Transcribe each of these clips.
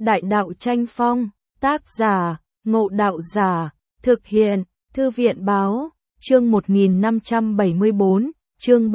Đại đạo tranh phong, tác giả, Ngộ Đạo Giả, thực hiện, Thư viện báo, chương 1574, chương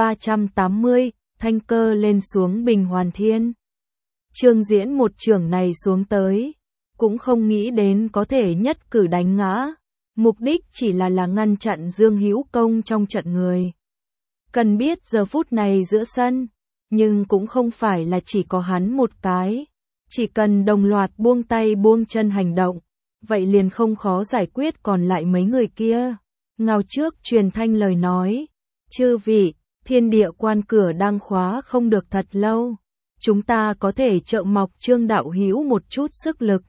380, thanh cơ lên xuống Bình Hoàn Thiên. Trương Diễn một chưởng này xuống tới, cũng không nghĩ đến có thể nhất cử đánh ngã, mục đích chỉ là ngăn chặn Dương Hữu Công trong trận người. Cần biết giờ phút này giữa sân, nhưng cũng không phải là chỉ có hắn một cái, chỉ cần đồng loạt buông tay buông chân hành động, vậy liền không khó giải quyết còn lại mấy người kia. Ngao trước truyền thanh lời nói, chư vị, thiên địa quan cửa đang khóa không được thật lâu, chúng ta có thể trợ mọc Trương đạo hữu một chút sức lực.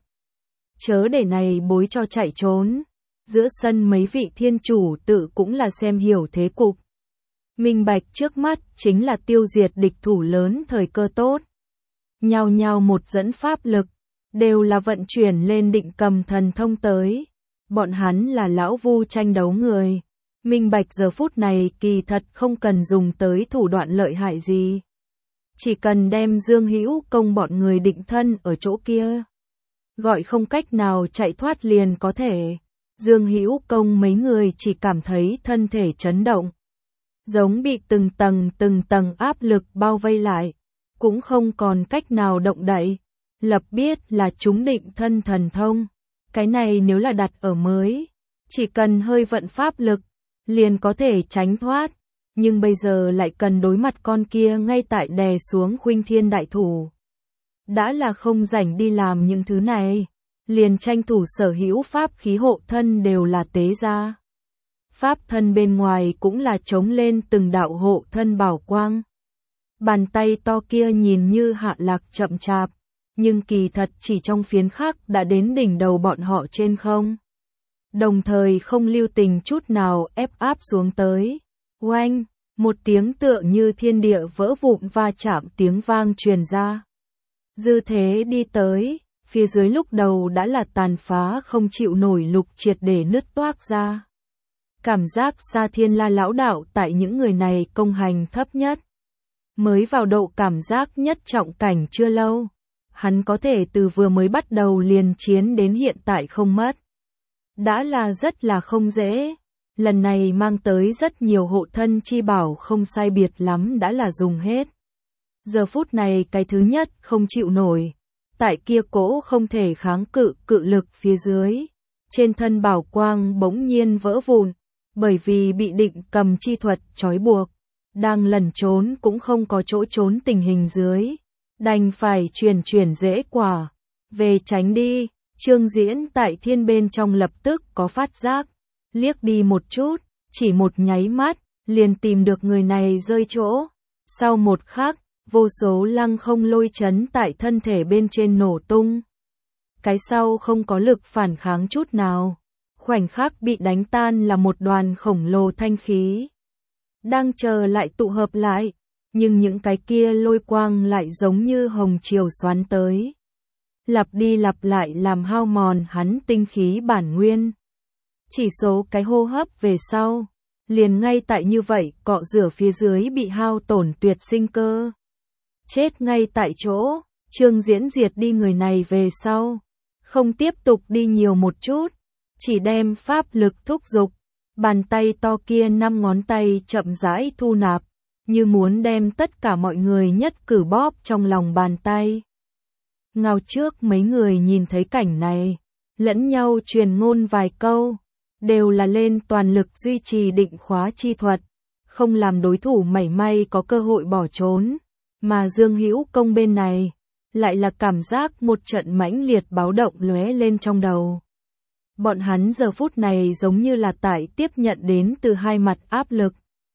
Chớ để này bối cho chạy trốn, giữa sân mấy vị thiên chủ tự cũng là xem hiểu thế cục. Minh bạch trước mắt chính là tiêu diệt địch thủ lớn thời cơ tốt. Nhao nhao một dẫn pháp lực, đều là vận chuyển lên Định Cầm thần thông tới. Bọn hắn là lão vu tranh đấu người. Minh bạch giờ phút này kỳ thật không cần dùng tới thủ đoạn lợi hại gì. Chỉ cần đem Dương Hữu Công bọn người định thân ở chỗ kia, gọi không cách nào chạy thoát liền có thể. Dương Hữu Công mấy người chỉ cảm thấy thân thể chấn động, giống bị từng tầng áp lực bao vây lại, cũng không còn cách nào động đậy. Lập biết là chúng định thân thần thông, cái này nếu là đặt ở mới, chỉ cần hơi vận pháp lực, liền có thể tránh thoát, nhưng bây giờ lại cần đối mặt con kia ngay tại đè xuống Khuynh Thiên đại thủ. Đã là không rảnh đi làm những thứ này, liền tranh thủ sở hữu pháp khí hộ thân đều là tế ra. Pháp thân bên ngoài cũng là chống lên từng đạo hộ thân bảo quang. Bàn tay to kia nhìn như hạ lạc chậm chạp, nhưng kỳ thật chỉ trong phiến khắc đã đến đỉnh đầu bọn họ trên không. Đồng thời không lưu tình chút nào ép áp xuống tới. Oanh, một tiếng tựa như thiên địa vỡ vụn va chạm tiếng vang truyền ra. Dư thế đi tới, phía dưới lúc đầu đã là tàn phá không chịu nổi lục triệt để nứt toác ra. Cảm giác Sa Thiên La lão đạo tại những người này công hành thấp nhất. Mới vào độ cảm giác nhất trọng cảnh chưa lâu. Hắn có thể từ vừa mới bắt đầu liền chiến đến hiện tại không mất. Đã là rất là không dễ. Lần này mang tới rất nhiều hộ thân chi bảo không sai biệt lắm đã là dùng hết. Giờ phút này cái thứ nhất không chịu nổi. Tại kia cỗ không thể kháng cự lực phía dưới. Trên thân bảo quang bỗng nhiên vỡ vụn. Bởi vì bị Định Cầm chi thuật trói buộc. Đang lẩn trốn cũng không có chỗ trốn tình hình dưới. Đành phải chuyển dễ quả. Về tránh đi, Trương Diễn tại thiên bên trong lập tức có phát giác. Liếc đi một chút, chỉ một nháy mắt, liền tìm được người này rơi chỗ. Sau một khắc, vô số lăng không lôi chấn tại thân thể bên trên nổ tung. Cái sau không có lực phản kháng chút nào. Khoảnh khắc bị đánh tan là một đoàn khổng lồ thanh khí. Đang chờ lại tụ hợp lại. Nhưng những cái kia lôi quang lại giống như hồng triều xoắn tới. Lặp đi lặp lại làm hao mòn hắn tinh khí bản nguyên. Chỉ số cái hô hấp về sau, liền ngay tại như vậy cọ rửa phía dưới bị hao tổn tuyệt sinh cơ. Chết ngay tại chỗ, Trương Diễn diệt đi người này về sau. Không tiếp tục đi nhiều một chút, chỉ đem pháp lực thúc giục. Bàn tay to kia 5 ngón tay chậm rãi thu nạp. Như muốn đem tất cả mọi người nhất cử bóp trong lòng bàn tay. Ngao trước mấy người nhìn thấy cảnh này, lẫn nhau truyền ngôn vài câu, đều là lên toàn lực duy trì định khóa chi thuật, không làm đối thủ mảy may có cơ hội bỏ trốn, mà Dương Hữu Công bên này, lại là cảm giác một trận mãnh liệt báo động lóe lên trong đầu. Bọn hắn giờ phút này giống như là tại tiếp nhận đến từ hai mặt áp lực.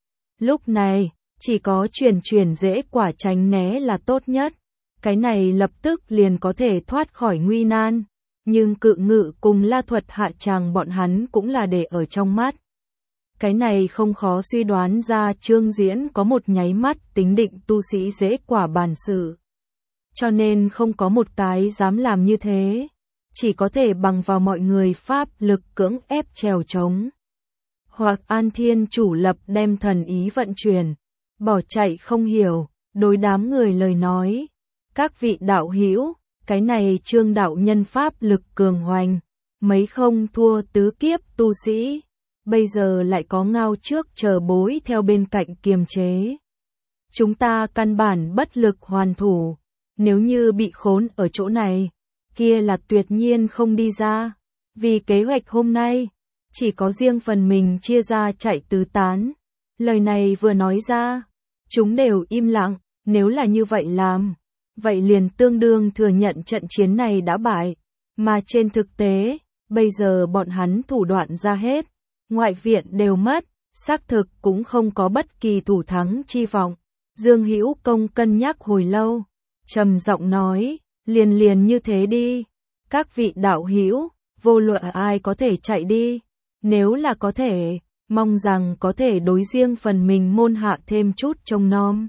Lúc này, chỉ có chuyển dễ quả tránh né là tốt nhất. Cái này lập tức liền có thể thoát khỏi nguy nan. Nhưng Cự Ngự cùng La Thuật hạ tràng bọn hắn cũng là để ở trong mắt. Cái này không khó suy đoán ra Trương Diễn có một nháy mắt tính định tu sĩ dễ quả bản sự. Cho nên không có một cái dám làm như thế. Chỉ có thể bằng vào mọi người pháp lực cưỡng ép trèo trống. Hoặc An Thiên chủ lập đem thần ý vận chuyển. Bỏ chạy không hiểu, đối đám người lời nói. Các vị đạo hữu, Cái này Trương đạo nhân pháp lực cường hoành, mấy không thua tứ kiếp tu sĩ, bây giờ lại có Ngao Trước chờ bối theo bên cạnh kiềm chế. Chúng ta căn bản bất lực hoàn thủ, nếu như bị khốn ở chỗ này, kia là tuyệt nhiên không đi ra. Vì kế hoạch hôm nay, chỉ có riêng phần mình chia ra chạy tứ tán. Lời này vừa nói ra, chúng đều im lặng, nếu là như vậy làm, vậy liền tương đương thừa nhận trận chiến này đã bại. Mà trên thực tế, bây giờ bọn hắn thủ đoạn ra hết, ngoại viện đều mất, xác thực cũng không có bất kỳ thủ thắng chi vọng. Dương Hữu Công cân nhắc hồi lâu, trầm giọng nói, liền như thế đi. Các vị đạo hữu, vô luận ai có thể chạy đi, nếu là có thể, mong rằng có thể đối riêng phần mình môn hạ thêm chút trông nom.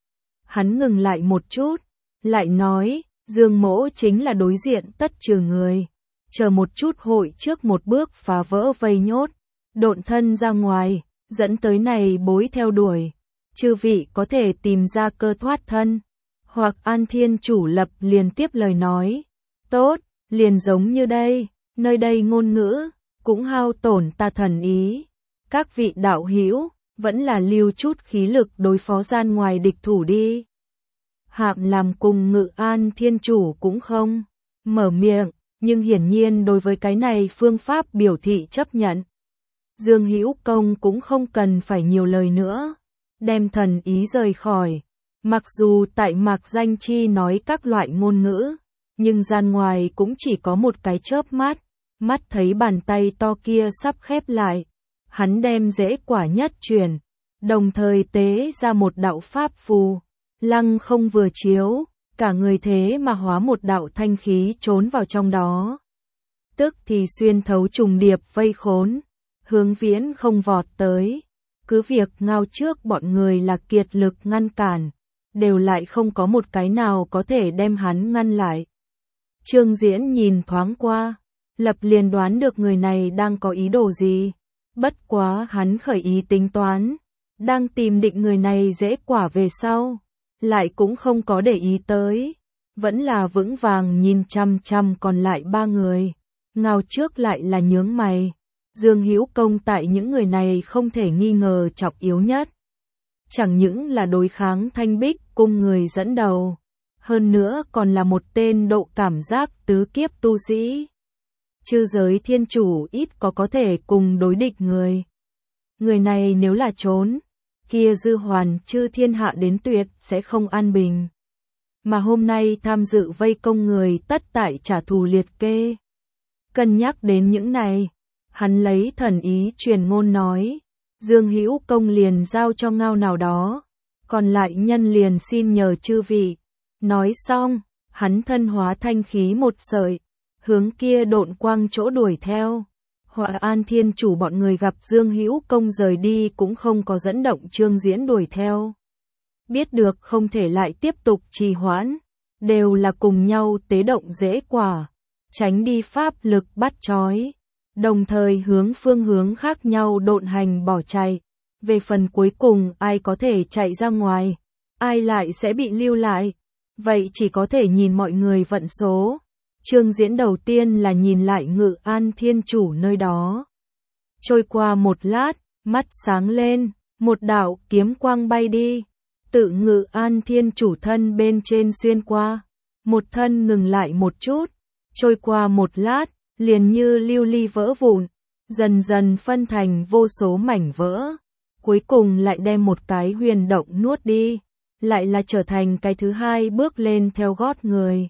Hắn ngừng lại một chút, lại nói, Dương Mỗ chính là đối diện tất trừ người, chờ một chút hội trước một bước phá vỡ vây nhốt, độn thân ra ngoài, dẫn tới này bối theo đuổi. Chư vị có thể tìm ra cơ thoát thân. Hoặc An Thiên Chủ lập liền tiếp lời nói, tốt, liền giống như đây, nơi đây ngôn ngữ, cũng hao tổn ta thần ý. Các vị đạo hữu vẫn là lưu chút khí lực đối phó gian ngoài địch thủ đi. Hạm làm cùng Ngự An Thiên Chủ cũng không mở miệng, nhưng hiển nhiên đối với cái này phương pháp biểu thị chấp nhận. Dương Hữu Công cũng không cần phải nhiều lời nữa, đem thần ý rời khỏi. Mặc dù tại Mạc Danh Chi nói các loại ngôn ngữ, nhưng gian ngoài cũng chỉ có một cái chớp mắt, mắt thấy bàn tay to kia sắp khép lại. Hắn đem dễ quả nhất chuyển, đồng thời tế ra một đạo pháp phù, lăng không vừa chiếu, cả người thế mà hóa một đạo thanh khí trốn vào trong đó. Tức thì xuyên thấu trùng điệp vây khốn, hướng Viễn không vọt tới. Cứ việc Ngao Trước bọn người là kiệt lực ngăn cản, đều lại không có một cái nào có thể đem hắn ngăn lại. Trương Diễn nhìn thoáng qua, lập liền đoán được người này đang có ý đồ gì. Bất quá hắn khởi ý tính toán, đang tìm định người này dễ quả về sau, lại cũng không có để ý tới, vẫn là vững vàng nhìn chăm chăm còn lại ba người. Ngao Trước lại là nhướng mày. Dương Hữu Công tại những người này không thể nghi ngờ trọng yếu nhất. Chẳng những là đối kháng Thanh Bích cung người dẫn đầu, hơn nữa còn là một tên độ cảm giác tứ kiếp tu sĩ. Chư giới thiên chủ ít có thể cùng đối địch người. Người này nếu là trốn, kia dư hoàn chư thiên hạ đến tuyệt sẽ không an bình. Mà hôm nay tham dự vây công người tất tại trả thù liệt kê. Cân nhắc đến những này, hắn lấy thần ý truyền ngôn nói, Dương Hữu Công liền giao cho Ngao nào đó, còn lại nhân liền xin nhờ chư vị. Nói xong, hắn thân hóa thanh khí một sợi, hướng kia độn quang chỗ đuổi theo. Họa An Thiên Chủ bọn người gặp Dương Hữu Công rời đi cũng không có dẫn động Trương Diễn đuổi theo. Biết được không thể lại tiếp tục trì hoãn, đều là cùng nhau tế động dễ quả, tránh đi pháp lực bắt trói, đồng thời hướng phương hướng khác nhau độn hành bỏ chạy. Về phần cuối cùng ai có thể chạy ra ngoài, ai lại sẽ bị lưu lại, vậy chỉ có thể nhìn mọi người vận số. Trương Diễn đầu tiên là nhìn lại Ngự An Thiên Chủ nơi đó. Trôi qua một lát, mắt sáng lên, một đạo kiếm quang bay đi, tự Ngự An Thiên Chủ thân bên trên xuyên qua, một thân ngừng lại một chút, trôi qua một lát, liền như lưu ly vỡ vụn, dần dần phân thành vô số mảnh vỡ, cuối cùng lại đem một cái huyền động nuốt đi, lại là trở thành cái thứ hai bước lên theo gót người.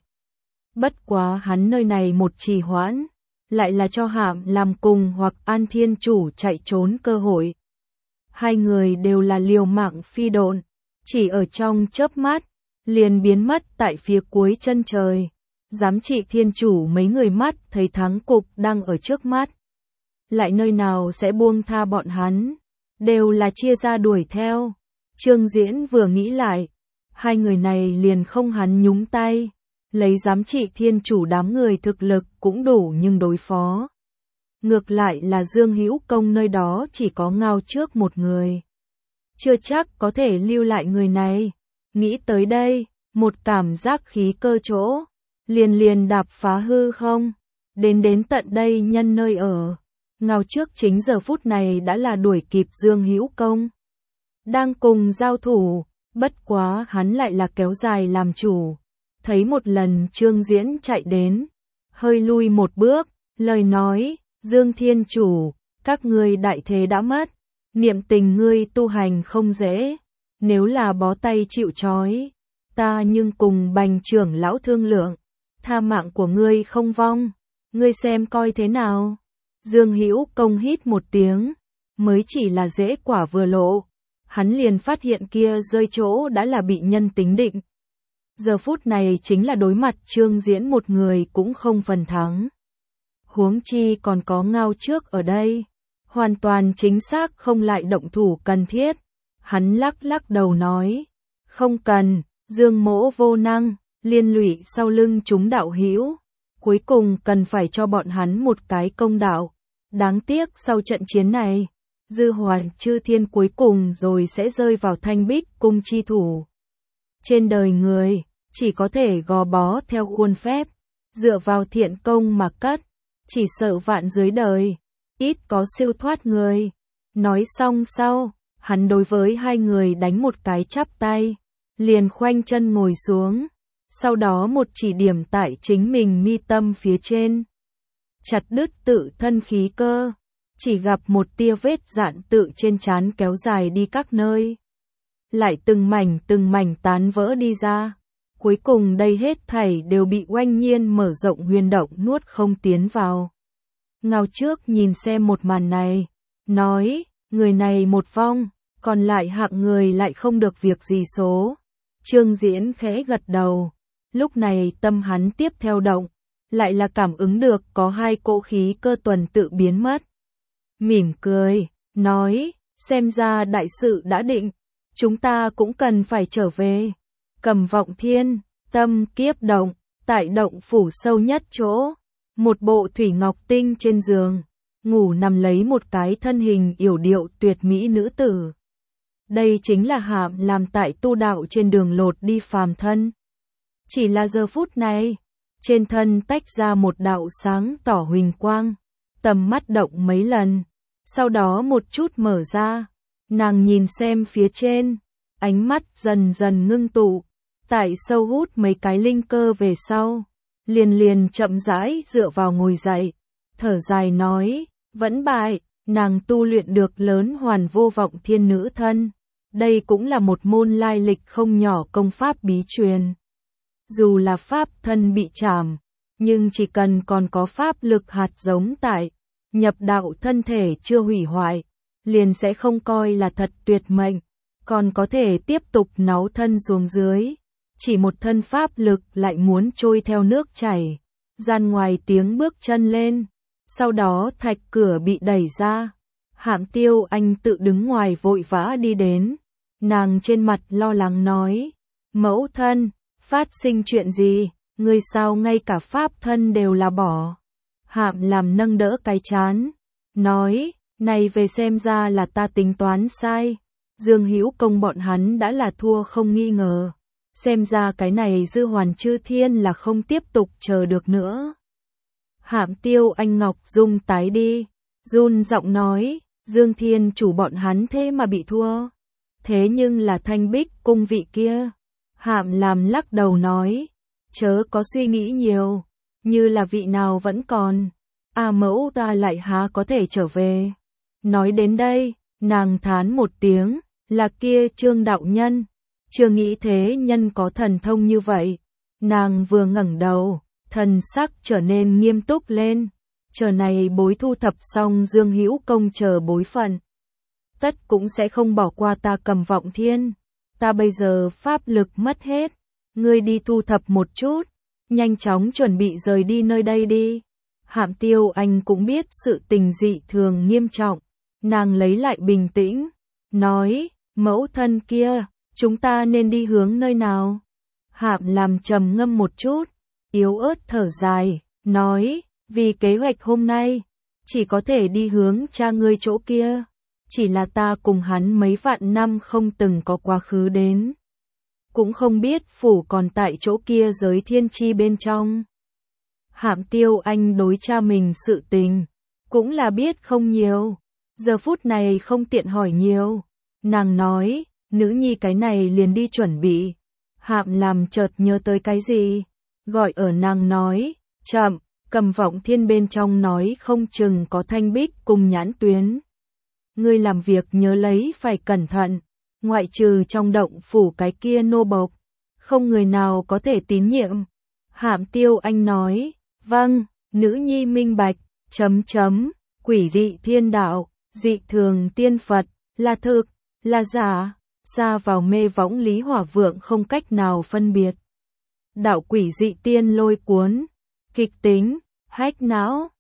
Bất quá hắn nơi này một trì hoãn, lại là cho Hạm làm cùng hoặc An Thiên Chủ chạy trốn cơ hội. Hai người đều là liều mạng phi độn, chỉ ở trong chớp mắt, liền biến mất tại phía cuối chân trời. Giám trị Thiên Chủ mấy người mắt thấy thắng cục đang ở trước mắt, lại nơi nào sẽ buông tha bọn hắn, đều là chia ra đuổi theo. Trương Diễn vừa nghĩ lại, hai người này liền không hắn nhúng tay, lấy giám trị Thiên Chủ đám người thực lực cũng đủ nhưng đối phó. Ngược lại là Dương Hữu Công nơi đó chỉ có Ngao Trước một người, chưa chắc có thể lưu lại người này. Nghĩ tới đây, một cảm giác khí cơ chỗ, liền đạp phá hư không, đến tận đây nhân nơi ở. Ngao trước chính giờ phút này đã là đuổi kịp Dương Hữu Công. Đang cùng giao thủ, bất quá hắn lại là kéo dài làm chủ. Thấy một lần Trương Diễn chạy đến, hơi lui một bước, lời nói, Dương Thiên Chủ, các ngươi đại thế đã mất, niệm tình ngươi tu hành không dễ, nếu là bó tay chịu trói, ta nhưng cùng Bành trưởng lão thương lượng, tha mạng của ngươi không vong, ngươi xem coi thế nào. Dương Hữu Công hít một tiếng, mới chỉ là dễ quả vừa lộ, hắn liền phát hiện kia rơi chỗ đã là bị nhân tính định. Giờ phút này chính là đối mặt Trương Diễn một người cũng không phần thắng. Huống chi còn có Ngao trước ở đây, hoàn toàn chính xác không lại động thủ cần thiết. Hắn lắc đầu nói, không cần, Dương mỗ vô năng, liên lụy sau lưng chúng đạo hữu, cuối cùng cần phải cho bọn hắn một cái công đạo. Đáng tiếc sau trận chiến này, Dư Hoài Chư Thiên cuối cùng rồi sẽ rơi vào Thanh Bích cung chi thủ. Trên đời người, chỉ có thể gò bó theo khuôn phép, dựa vào thiện công mà cất, chỉ sợ vạn dưới đời, ít có siêu thoát người. Nói xong sau, hắn đối với hai người đánh một cái chắp tay, liền khoanh chân ngồi xuống, sau đó một chỉ điểm tại chính mình mi tâm phía trên. Chặt đứt tự thân khí cơ, chỉ gặp một tia vết dạn tự trên trán kéo dài đi các nơi. Lại từng mảnh tán vỡ đi ra. Cuối cùng đây hết thảy đều bị oanh nhiên mở rộng huyền động nuốt không tiến vào. Ngao trước nhìn xem một màn này, nói, người này một vong, còn lại hạng người lại không được việc gì số. Trương Diễn khẽ gật đầu, lúc này tâm hắn tiếp theo động, lại là cảm ứng được có hai cỗ khí cơ tuần tự biến mất. Mỉm cười, nói, xem ra đại sự đã định, chúng ta cũng cần phải trở về. Cầm Vọng Thiên, tâm kiếp động, tại động phủ sâu nhất chỗ, một bộ thủy ngọc tinh trên giường, ngủ nằm lấy một cái thân hình yểu điệu tuyệt mỹ nữ tử. Đây chính là Hạm làm tại tu đạo trên đường lột đi phàm thân. Chỉ là giờ phút này, trên thân tách ra một đạo sáng tỏ huỳnh quang, tầm mắt động mấy lần, sau đó một chút mở ra, nàng nhìn xem phía trên, ánh mắt dần dần ngưng tụ, tại sâu hút mấy cái linh cơ về sau, liền chậm rãi dựa vào ngồi dậy, thở dài nói, vẫn bại, nàng tu luyện được lớn hoàn vô vọng thiên nữ thân, đây cũng là một môn lai lịch không nhỏ công pháp bí truyền. Dù là pháp thân bị chảm, nhưng chỉ cần còn có pháp lực hạt giống tại, nhập đạo thân thể chưa hủy hoại, liền sẽ không coi là thật tuyệt mệnh, còn có thể tiếp tục náu thân xuống dưới. Chỉ một thân pháp lực lại muốn trôi theo nước chảy, gian ngoài tiếng bước chân lên, sau đó thạch cửa bị đẩy ra, Hạm Tiêu Anh tự đứng ngoài vội vã đi đến, nàng trên mặt lo lắng nói, mẫu thân, phát sinh chuyện gì, ngươi sao ngay cả pháp thân đều là bỏ. Hạm làm nâng đỡ cái chán, nói, này về xem ra là ta tính toán sai, Dương Hữu Công bọn hắn đã là thua không nghi ngờ. Xem ra cái này Dư Hoàn Chư Thiên là không tiếp tục chờ được nữa. Hạm Tiêu Anh Ngọc Dung tái đi, run giọng nói, Dương Thiên Chủ bọn hắn thế mà bị thua. Thế nhưng là Thanh Bích cung vị kia. Hạm làm lắc đầu nói, chớ có suy nghĩ nhiều, như là vị nào vẫn còn. Mẫu ta lại há có thể trở về. Nói đến đây, nàng thán một tiếng, là kia Trương đạo nhân. Chưa nghĩ thế nhân có thần thông như vậy. Nàng vừa ngẩng đầu, thần sắc trở nên nghiêm túc lên. Chờ này bối thu thập xong Dương Hữu Công chờ bối phận, tất cũng sẽ không bỏ qua ta Cầm Vọng Thiên. Ta bây giờ pháp lực mất hết, ngươi đi thu thập một chút, nhanh chóng chuẩn bị rời đi nơi đây đi. Hạm Tiêu Anh cũng biết sự tình dị thường nghiêm trọng, nàng lấy lại bình tĩnh, nói, mẫu thân kia, chúng ta nên đi hướng nơi nào? Hạm làm trầm ngâm một chút, yếu ớt thở dài, nói, vì kế hoạch hôm nay, chỉ có thể đi hướng cha ngươi chỗ kia. Chỉ là ta cùng hắn mấy vạn năm không từng có quá khứ đến. cũng không biết phủ còn tại chỗ kia giới thiên chi bên trong. Hạm Tiêu Anh đối cha mình sự tình, cũng là biết không nhiều, giờ phút này không tiện hỏi nhiều. Nàng nói, nữ nhi cái này liền đi chuẩn bị. Hạm làm chợt nhớ tới cái gì, gọi ở nàng nói, chậm, Cầm Vọng Thiên bên trong nói không chừng có Thanh Bích cùng Nhãn Tuyến. Ngươi làm việc nhớ lấy phải cẩn thận, ngoại trừ trong động phủ cái kia nô bộc, không người nào có thể tín nhiệm. Hạm Tiêu Anh nói, vâng, nữ nhi minh bạch, quỷ dị thiên đạo, dị thường tiên Phật, là thực, là giả, xa vào mê võng Lý Hỏa Vượng không cách nào phân biệt. Đạo quỷ dị tiên lôi cuốn, kịch tính, hách não,